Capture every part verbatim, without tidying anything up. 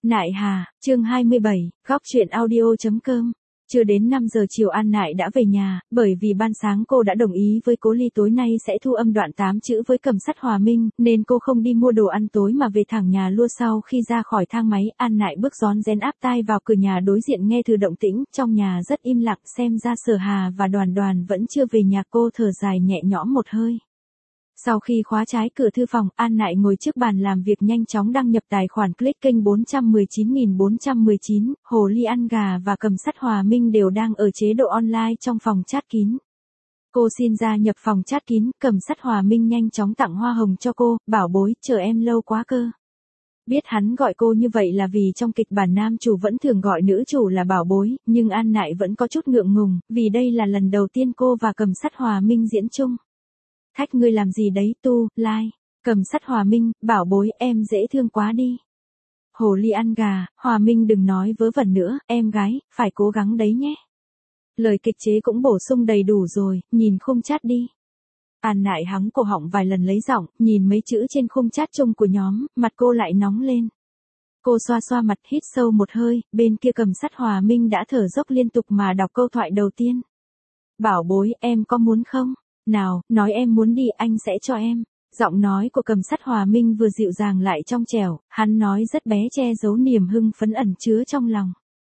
Nại Hà, chương hai mươi bảy, góc truyện audio.com. Chưa đến năm giờ chiều An Nại đã về nhà, bởi vì ban sáng cô đã đồng ý với Cố Ly tối nay sẽ thu âm đoạn tám chữ với Cầm Sắt Hòa Minh, nên cô không đi mua đồ ăn tối mà về thẳng nhà luôn. Sau khi ra khỏi thang máy, An Nại bước rón rén áp tai vào cửa nhà đối diện nghe thử động tĩnh, trong nhà rất im lặng, xem ra Sở Hà và Đoàn Đoàn vẫn chưa về nhà. Cô thở dài nhẹ nhõm một hơi. Sau khi khóa trái cửa thư phòng, An Nại ngồi trước bàn làm việc nhanh chóng đăng nhập tài khoản, click kênh bốn trăm mười chín nghìn bốn trăm mười chín, Hồ Ly ăn gà và Cầm Sắt Hòa Minh đều đang ở chế độ online trong phòng chat kín. Cô xin gia nhập phòng chat kín, Cầm Sắt Hòa Minh nhanh chóng tặng hoa hồng cho cô, bảo bối, chờ em lâu quá cơ. Biết hắn gọi cô như vậy là vì trong kịch bản nam chủ vẫn thường gọi nữ chủ là bảo bối, nhưng An Nại vẫn có chút ngượng ngùng, vì đây là lần đầu tiên cô và Cầm Sắt Hòa Minh diễn chung. Thách ngươi làm gì đấy, tu, lai, like. Cầm Sắt Hòa Minh, bảo bối, em dễ thương quá đi. Hồ Ly ăn gà, Hòa Minh đừng nói vớ vẩn nữa, em gái, phải cố gắng đấy nhé. Lời kịch chế cũng bổ sung đầy đủ rồi, nhìn khung chat đi. An Nại hắng cổ họng vài lần lấy giọng, nhìn mấy chữ trên khung chat chung của nhóm, mặt cô lại nóng lên. Cô xoa xoa mặt, hít sâu một hơi, bên kia Cầm Sắt Hòa Minh đã thở dốc liên tục mà đọc câu thoại đầu tiên. Bảo bối, em có muốn không? Nào, nói em muốn đi, anh sẽ cho em. Giọng nói của Cầm Sắt Hòa Minh vừa dịu dàng lại trong trẻo, hắn nói rất bé che giấu niềm hưng phấn ẩn chứa trong lòng.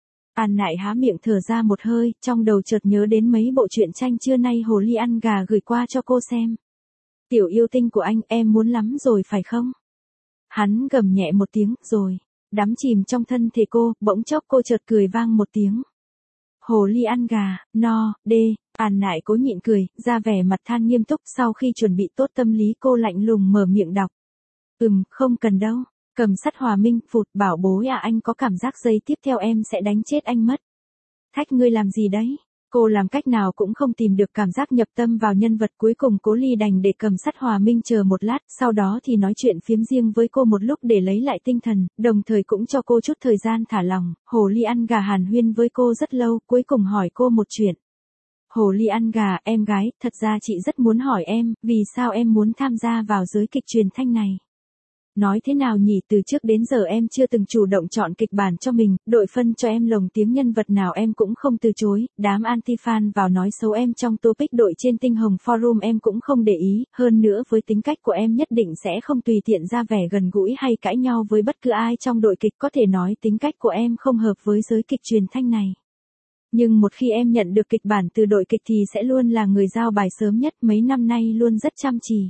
An Nại há miệng thở ra một hơi, trong đầu chợt nhớ đến mấy bộ truyện tranh trưa nay Hồ Ly ăn gà gửi qua cho cô xem. Tiểu yêu tinh của anh, em muốn lắm rồi phải không? Hắn gầm nhẹ một tiếng, rồi, đắm chìm trong thân thể cô, bỗng chốc cô chợt cười vang một tiếng. Hồ Ly ăn gà, no, đê. An Nại cố nhịn cười, ra vẻ mặt than nghiêm túc. Sau khi chuẩn bị tốt tâm lý, cô lạnh lùng mở miệng đọc. Ừm, không cần đâu. Cầm Sắt Hòa Minh, phụt, bảo bối à, anh có cảm giác giây tiếp theo em sẽ đánh chết anh mất. Thách ngươi làm gì đấy? Cô làm cách nào cũng không tìm được cảm giác nhập tâm vào nhân vật, cuối cùng Cố Ly đành để Cầm Sắt Hòa Minh chờ một lát, sau đó thì nói chuyện phiếm riêng với cô một lúc để lấy lại tinh thần, đồng thời cũng cho cô chút thời gian thả lỏng. Hồ Ly ăn gà hàn huyên với cô rất lâu, cuối cùng hỏi cô một chuyện. Hồ Ly ăn gà, em gái, thật ra chị rất muốn hỏi em, vì sao em muốn tham gia vào giới kịch truyền thanh này? Nói thế nào nhỉ, từ trước đến giờ em chưa từng chủ động chọn kịch bản cho mình, đội phân cho em lồng tiếng nhân vật nào em cũng không từ chối, đám anti-fan vào nói xấu em trong topic đội trên Tinh Hồng Forum em cũng không để ý, hơn nữa với tính cách của em nhất định sẽ không tùy tiện ra vẻ gần gũi hay cãi nhau với bất cứ ai trong đội kịch, có thể nói tính cách của em không hợp với giới kịch truyền thanh này. Nhưng một khi em nhận được kịch bản từ đội kịch thì sẽ luôn là người giao bài sớm nhất, mấy năm nay luôn rất chăm chỉ.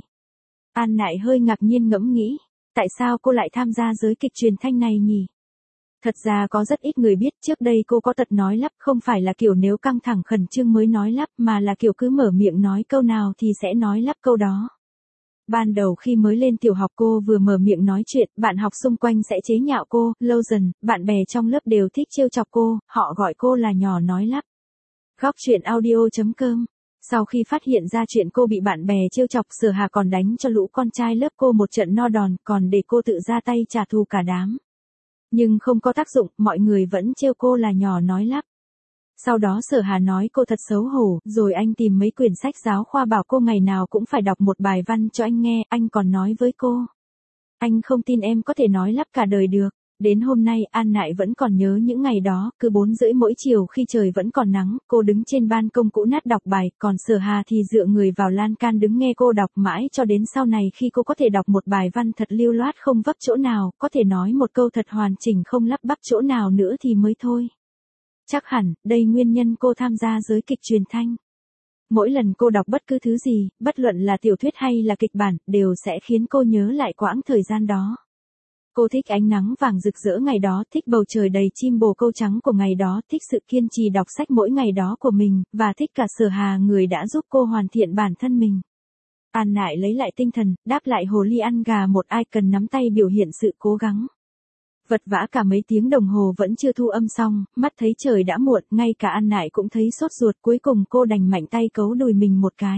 An Nại hơi ngạc nhiên ngẫm nghĩ, tại sao cô lại tham gia giới kịch truyền thanh này nhỉ? Thật ra có rất ít người biết, trước đây cô có tật nói lắp, không phải là kiểu nếu căng thẳng khẩn trương mới nói lắp, mà là kiểu cứ mở miệng nói câu nào thì sẽ nói lắp câu đó. Ban đầu khi mới lên tiểu học cô vừa mở miệng nói chuyện, bạn học xung quanh sẽ chế nhạo cô, lâu dần, bạn bè trong lớp đều thích trêu chọc cô, họ gọi cô là nhỏ nói lắp. Góc truyện audio.com. Sau khi phát hiện ra chuyện cô bị bạn bè trêu chọc, Sở Hà còn đánh cho lũ con trai lớp cô một trận no đòn, còn để cô tự ra tay trả thù cả đám. Nhưng không có tác dụng, mọi người vẫn trêu cô là nhỏ nói lắp. Sau đó Sở Hà nói cô thật xấu hổ, rồi anh tìm mấy quyển sách giáo khoa bảo cô ngày nào cũng phải đọc một bài văn cho anh nghe, anh còn nói với cô. Anh không tin em có thể nói lắp cả đời được. Đến hôm nay, An Nại vẫn còn nhớ những ngày đó, cứ bốn rưỡi mỗi chiều khi trời vẫn còn nắng, cô đứng trên ban công cũ nát đọc bài, còn Sở Hà thì dựa người vào lan can đứng nghe cô đọc mãi cho đến sau này khi cô có thể đọc một bài văn thật lưu loát không vấp chỗ nào, có thể nói một câu thật hoàn chỉnh không lắp bắp chỗ nào nữa thì mới thôi. Chắc hẳn, đây nguyên nhân cô tham gia giới kịch truyền thanh. Mỗi lần cô đọc bất cứ thứ gì, bất luận là tiểu thuyết hay là kịch bản, đều sẽ khiến cô nhớ lại quãng thời gian đó. Cô thích ánh nắng vàng rực rỡ ngày đó, thích bầu trời đầy chim bồ câu trắng của ngày đó, thích sự kiên trì đọc sách mỗi ngày đó của mình, và thích cả Sở Hà người đã giúp cô hoàn thiện bản thân mình. An Nại lấy lại tinh thần, đáp lại Hồ Ly ăn gà một icon nắm tay biểu hiện sự cố gắng. Vật vã cả mấy tiếng đồng hồ vẫn chưa thu âm xong, mắt thấy trời đã muộn, ngay cả An Nại cũng thấy sốt ruột, cuối cùng cô đành mạnh tay cấu đùi mình một cái.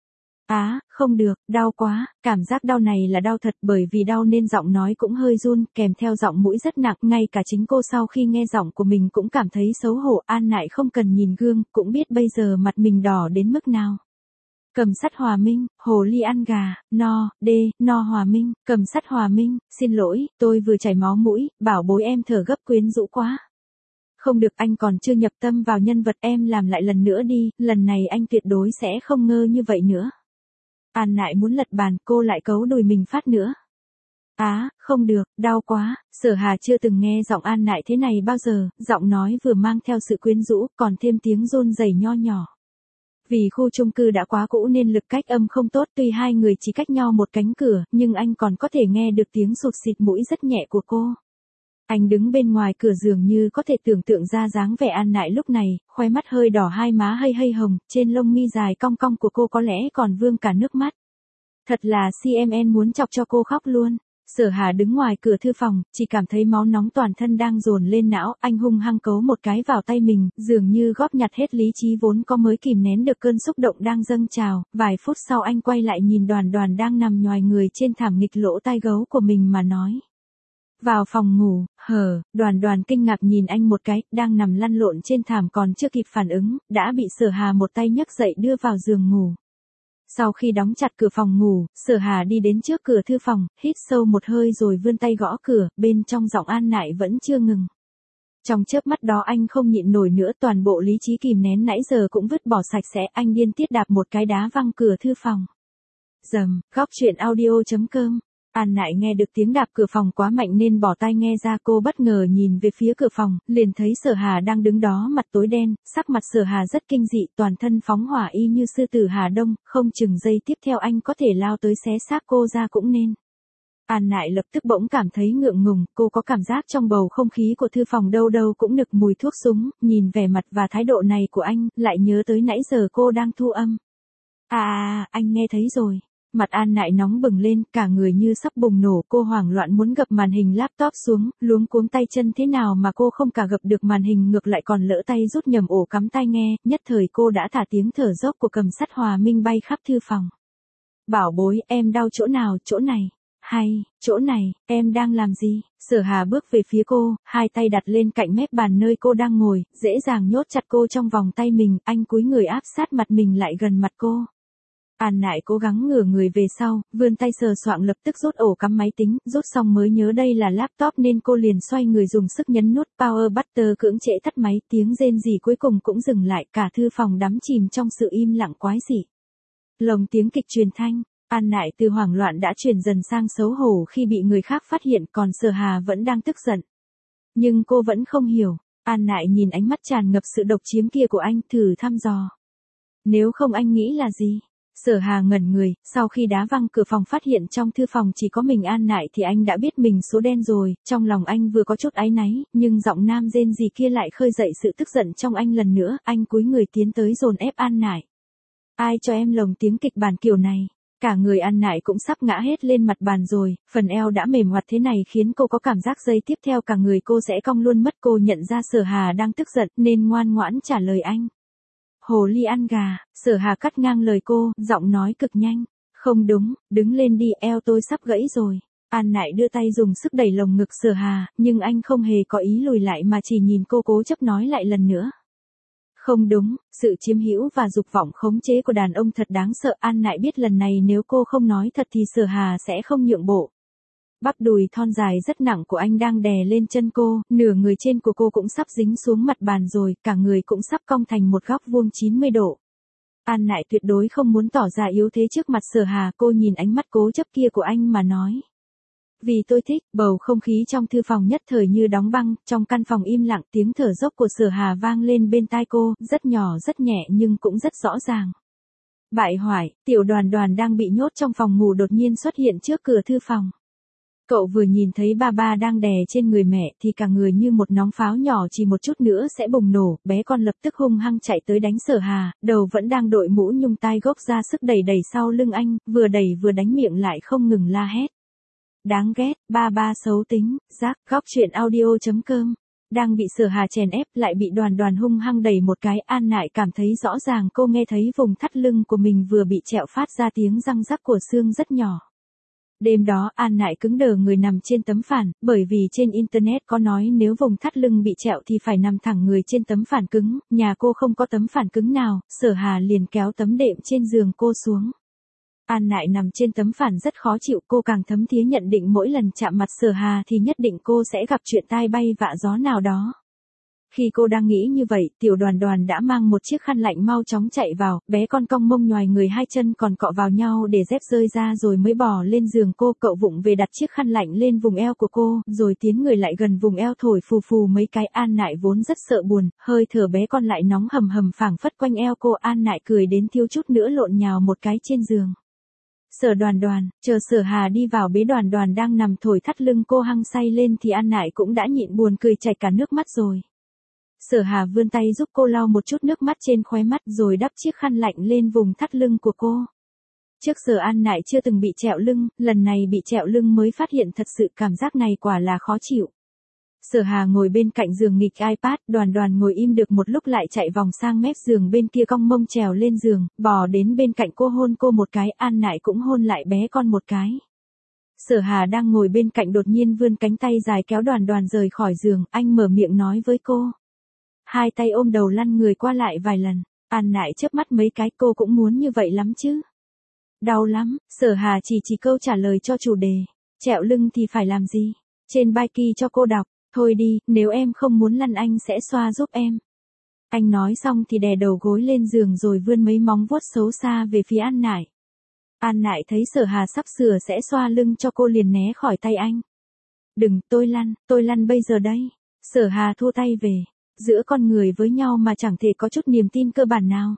Á, à, không được, đau quá, cảm giác đau này là đau thật, bởi vì đau nên giọng nói cũng hơi run, kèm theo giọng mũi rất nặng, ngay cả chính cô sau khi nghe giọng của mình cũng cảm thấy xấu hổ. An Nại không cần nhìn gương, cũng biết bây giờ mặt mình đỏ đến mức nào. Cầm sắt Hòa Minh, hồ ly ăn gà, no, đê, no Hòa Minh, cầm sắt Hòa Minh, xin lỗi, tôi vừa chảy máu mũi, bảo bối em thở gấp quyến rũ quá. Không được, anh còn chưa nhập tâm vào nhân vật, em làm lại lần nữa đi, lần này anh tuyệt đối sẽ không ngơ như vậy nữa. An Nại muốn lật bàn, cô lại cấu đùi mình phát nữa. Á, không được, đau quá, Sở Hà chưa từng nghe giọng An Nại thế này bao giờ, giọng nói vừa mang theo sự quyến rũ, còn thêm tiếng run rẩy nho nhỏ. Vì khu chung cư đã quá cũ nên lực cách âm không tốt, tuy hai người chỉ cách nhau một cánh cửa, nhưng anh còn có thể nghe được tiếng sụt xịt mũi rất nhẹ của cô. Anh đứng bên ngoài cửa dường như có thể tưởng tượng ra dáng vẻ An Nại lúc này, khóe mắt hơi đỏ, hai má hơi hơi hồng, trên lông mi dài cong cong của cô có lẽ còn vương cả nước mắt. Thật là xê em en muốn chọc cho cô khóc luôn. Sở Hà đứng ngoài cửa thư phòng, chỉ cảm thấy máu nóng toàn thân đang dồn lên não, anh hung hăng cấu một cái vào tay mình, dường như góp nhặt hết lý trí vốn có mới kìm nén được cơn xúc động đang dâng trào, vài phút sau anh quay lại nhìn Đoàn Đoàn đang nằm nhoài người trên thảm nghịch lỗ tai gấu của mình mà nói. Vào phòng ngủ, hờ, Đoàn Đoàn kinh ngạc nhìn anh một cái, đang nằm lăn lộn trên thảm còn chưa kịp phản ứng, đã bị Sở Hà một tay nhấc dậy đưa vào giường ngủ. Sau khi đóng chặt cửa phòng ngủ, Sở Hà đi đến trước cửa thư phòng, hít sâu một hơi rồi vươn tay gõ cửa, bên trong giọng An Nại vẫn chưa ngừng. Trong chớp mắt đó anh không nhịn nổi nữa, toàn bộ lý trí kìm nén nãy giờ cũng vứt bỏ sạch sẽ, anh điên tiết đạp một cái đá văng cửa thư phòng. Dầm, góc truyện audio chấm com. An Nại nghe được tiếng đạp cửa phòng quá mạnh nên bỏ tai nghe ra, cô bất ngờ nhìn về phía cửa phòng, liền thấy Sở Hà đang đứng đó mặt tối đen, sắc mặt Sở Hà rất kinh dị, toàn thân phóng hỏa y như sư tử Hà Đông, không chừng giây tiếp theo anh có thể lao tới xé xác cô ra cũng nên. An Nại lập tức bỗng cảm thấy ngượng ngùng, cô có cảm giác trong bầu không khí của thư phòng đâu đâu cũng nực mùi thuốc súng, nhìn vẻ mặt và thái độ này của anh, lại nhớ tới nãy giờ cô đang thu âm. À, à, anh nghe thấy rồi. Mặt An Nại nóng bừng lên, cả người như sắp bùng nổ, cô hoảng loạn muốn gập màn hình laptop xuống, luống cuống tay chân thế nào mà cô không cả gập được màn hình ngược lại còn lỡ tay rút nhầm ổ cắm tai nghe, nhất thời cô đã thả tiếng thở dốc của cầm sắt Hòa Minh bay khắp thư phòng. Bảo bối, em đau chỗ nào, chỗ này, hay, chỗ này, em đang làm gì? Sở Hà bước về phía cô, hai tay đặt lên cạnh mép bàn nơi cô đang ngồi, dễ dàng nhốt chặt cô trong vòng tay mình, anh cúi người áp sát mặt mình lại gần mặt cô. An Nại cố gắng ngửa người về sau, vươn tay sờ soạng lập tức rút ổ cắm máy tính, rút xong mới nhớ đây là laptop nên cô liền xoay người dùng sức nhấn nút power button cưỡng chế tắt máy, tiếng rên rỉ cuối cùng cũng dừng lại, cả thư phòng đắm chìm trong sự im lặng quái dị. Lồng tiếng kịch truyền thanh, An Nại từ hoảng loạn đã chuyển dần sang xấu hổ khi bị người khác phát hiện, còn Sở Hà vẫn đang tức giận. Nhưng cô vẫn không hiểu, An Nại nhìn ánh mắt tràn ngập sự độc chiếm kia của anh, thử thăm dò. Nếu không anh nghĩ là gì? Sở Hà ngẩn người, sau khi đá văng cửa phòng phát hiện trong thư phòng chỉ có mình An Nại thì anh đã biết mình số đen rồi, trong lòng anh vừa có chút áy náy, nhưng giọng nam rên rỉ kia lại khơi dậy sự tức giận trong anh lần nữa, anh cúi người tiến tới dồn ép An Nại. Ai cho em lồng tiếng kịch bản kiểu này? Cả người An Nại cũng sắp ngã hết lên mặt bàn rồi, phần eo đã mềm oặt thế này khiến cô có cảm giác giây tiếp theo cả người cô sẽ cong luôn mất. Cô nhận ra Sở Hà đang tức giận nên ngoan ngoãn trả lời anh. Hồ ly ăn gà, Sở Hà cắt ngang lời cô, giọng nói cực nhanh. Không đúng, đứng lên đi, eo tôi sắp gãy rồi. An Nại đưa tay dùng sức đẩy lồng ngực Sở Hà, nhưng anh không hề có ý lùi lại mà chỉ nhìn cô cố chấp nói lại lần nữa. Không đúng, sự chiếm hữu và dục vọng khống chế của đàn ông thật đáng sợ. An Nại biết lần này nếu cô không nói thật thì Sở Hà sẽ không nhượng bộ. Bắp đùi thon dài rất nặng của anh đang đè lên chân cô, nửa người trên của cô cũng sắp dính xuống mặt bàn rồi, cả người cũng sắp cong thành một góc vuông chín mươi độ. An Nại tuyệt đối không muốn tỏ ra yếu thế trước mặt Sở Hà, cô nhìn ánh mắt cố chấp kia của anh mà nói. Vì tôi thích, bầu không khí trong thư phòng nhất thời như đóng băng, trong căn phòng im lặng, tiếng thở dốc của Sở Hà vang lên bên tai cô, rất nhỏ rất nhẹ nhưng cũng rất rõ ràng. Bại hoại, tiểu Đoàn Đoàn đang bị nhốt trong phòng ngủ đột nhiên xuất hiện trước cửa thư phòng. Cậu vừa nhìn thấy ba ba đang đè trên người mẹ thì cả người như một nòng pháo nhỏ chỉ một chút nữa sẽ bùng nổ, bé con lập tức hung hăng chạy tới đánh Sở Hà, đầu vẫn đang đội mũ nhung tai gốc ra sức đẩy đẩy sau lưng anh, vừa đẩy vừa đánh miệng lại không ngừng la hét. Đáng ghét, ba ba xấu tính, rác, góc truyện audio chấm com. Đang bị Sở Hà chèn ép lại bị Đoàn Đoàn hung hăng đẩy một cái, An Nại cảm thấy rõ ràng cô nghe thấy vùng thắt lưng của mình vừa bị trẹo phát ra tiếng răng rắc của xương rất nhỏ. Đêm đó An Nại cứng đờ người nằm trên tấm phản, bởi vì trên Internet có nói nếu vùng thắt lưng bị trẹo thì phải nằm thẳng người trên tấm phản cứng, nhà cô không có tấm phản cứng nào, Sở Hà liền kéo tấm đệm trên giường cô xuống. An Nại nằm trên tấm phản rất khó chịu, cô càng thấm thía nhận định mỗi lần chạm mặt Sở Hà thì nhất định cô sẽ gặp chuyện tai bay vạ gió nào đó. Khi cô đang nghĩ như vậy, Tiểu Đoàn Đoàn đã mang một chiếc khăn lạnh mau chóng chạy vào, bé con cong mông nhoài người hai chân còn cọ vào nhau để dép rơi ra rồi mới bò lên giường cô, cậu vụng về đặt chiếc khăn lạnh lên vùng eo của cô, rồi tiến người lại gần vùng eo thổi phù phù mấy cái. An Nại vốn rất sợ buồn, hơi thở bé con lại nóng hầm hầm phảng phất quanh eo cô, An Nại cười đến thiếu chút nữa lộn nhào một cái trên giường. Sở Đoàn Đoàn, chờ Sở Hà đi vào bế Đoàn Đoàn đang nằm thổi thắt lưng cô hăng say lên thì An Nại cũng đã nhịn buồn cười chảy cả nước mắt rồi. Sở Hà vươn tay giúp cô lau một chút nước mắt trên khóe mắt rồi đắp chiếc khăn lạnh lên vùng thắt lưng của cô. Trước giờ An Nại chưa từng bị trẹo lưng, lần này bị trẹo lưng mới phát hiện thật sự cảm giác này quả là khó chịu. Sở Hà ngồi bên cạnh giường nghịch iPad, Đoàn Đoàn ngồi im được một lúc lại chạy vòng sang mép giường bên kia cong mông trèo lên giường, bò đến bên cạnh cô hôn cô một cái, An Nại cũng hôn lại bé con một cái. Sở Hà đang ngồi bên cạnh đột nhiên vươn cánh tay dài kéo Đoàn Đoàn rời khỏi giường, anh mở miệng nói với cô. Hai tay ôm đầu lăn người qua lại vài lần, An Nại chớp mắt mấy cái, cô cũng muốn như vậy lắm chứ. Đau lắm, Sở Hà chỉ chỉ câu trả lời cho chủ đề, trẹo lưng thì phải làm gì? Trên Biki cho cô đọc, thôi đi, nếu em không muốn lăn anh sẽ xoa giúp em. Anh nói xong thì đè đầu gối lên giường rồi vươn mấy móng vuốt xấu xa về phía An Nại. An Nại thấy Sở Hà sắp sửa sẽ xoa lưng cho cô liền né khỏi tay anh. Đừng, tôi lăn, tôi lăn bây giờ đây. Sở Hà thua tay về. Giữa con người với nhau mà chẳng thể có chút niềm tin cơ bản nào.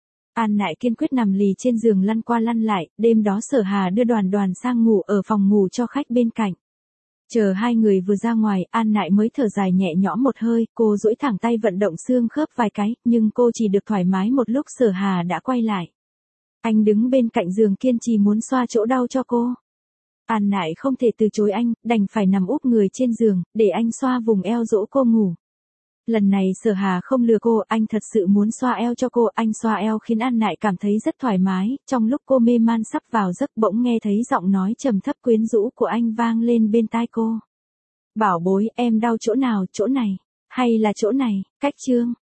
An Nại kiên quyết nằm lì trên giường lăn qua lăn lại, đêm đó Sở Hà đưa Đoàn Đoàn sang ngủ ở phòng ngủ cho khách bên cạnh. Chờ hai người vừa ra ngoài, An Nại mới thở dài nhẹ nhõm một hơi, cô duỗi thẳng tay vận động xương khớp vài cái, nhưng cô chỉ được thoải mái một lúc Sở Hà đã quay lại. Anh đứng bên cạnh giường kiên trì muốn xoa chỗ đau cho cô. An Nại không thể từ chối anh, đành phải nằm úp người trên giường, để anh xoa vùng eo dỗ cô ngủ. Lần này Sở Hà không lừa cô, anh thật sự muốn xoa eo cho cô, anh xoa eo khiến An Nại cảm thấy rất thoải mái, trong lúc cô mê man sắp vào giấc bỗng nghe thấy giọng nói trầm thấp quyến rũ của anh vang lên bên tai cô. Bảo bối, em đau chỗ nào, chỗ này, hay là chỗ này, cách chương.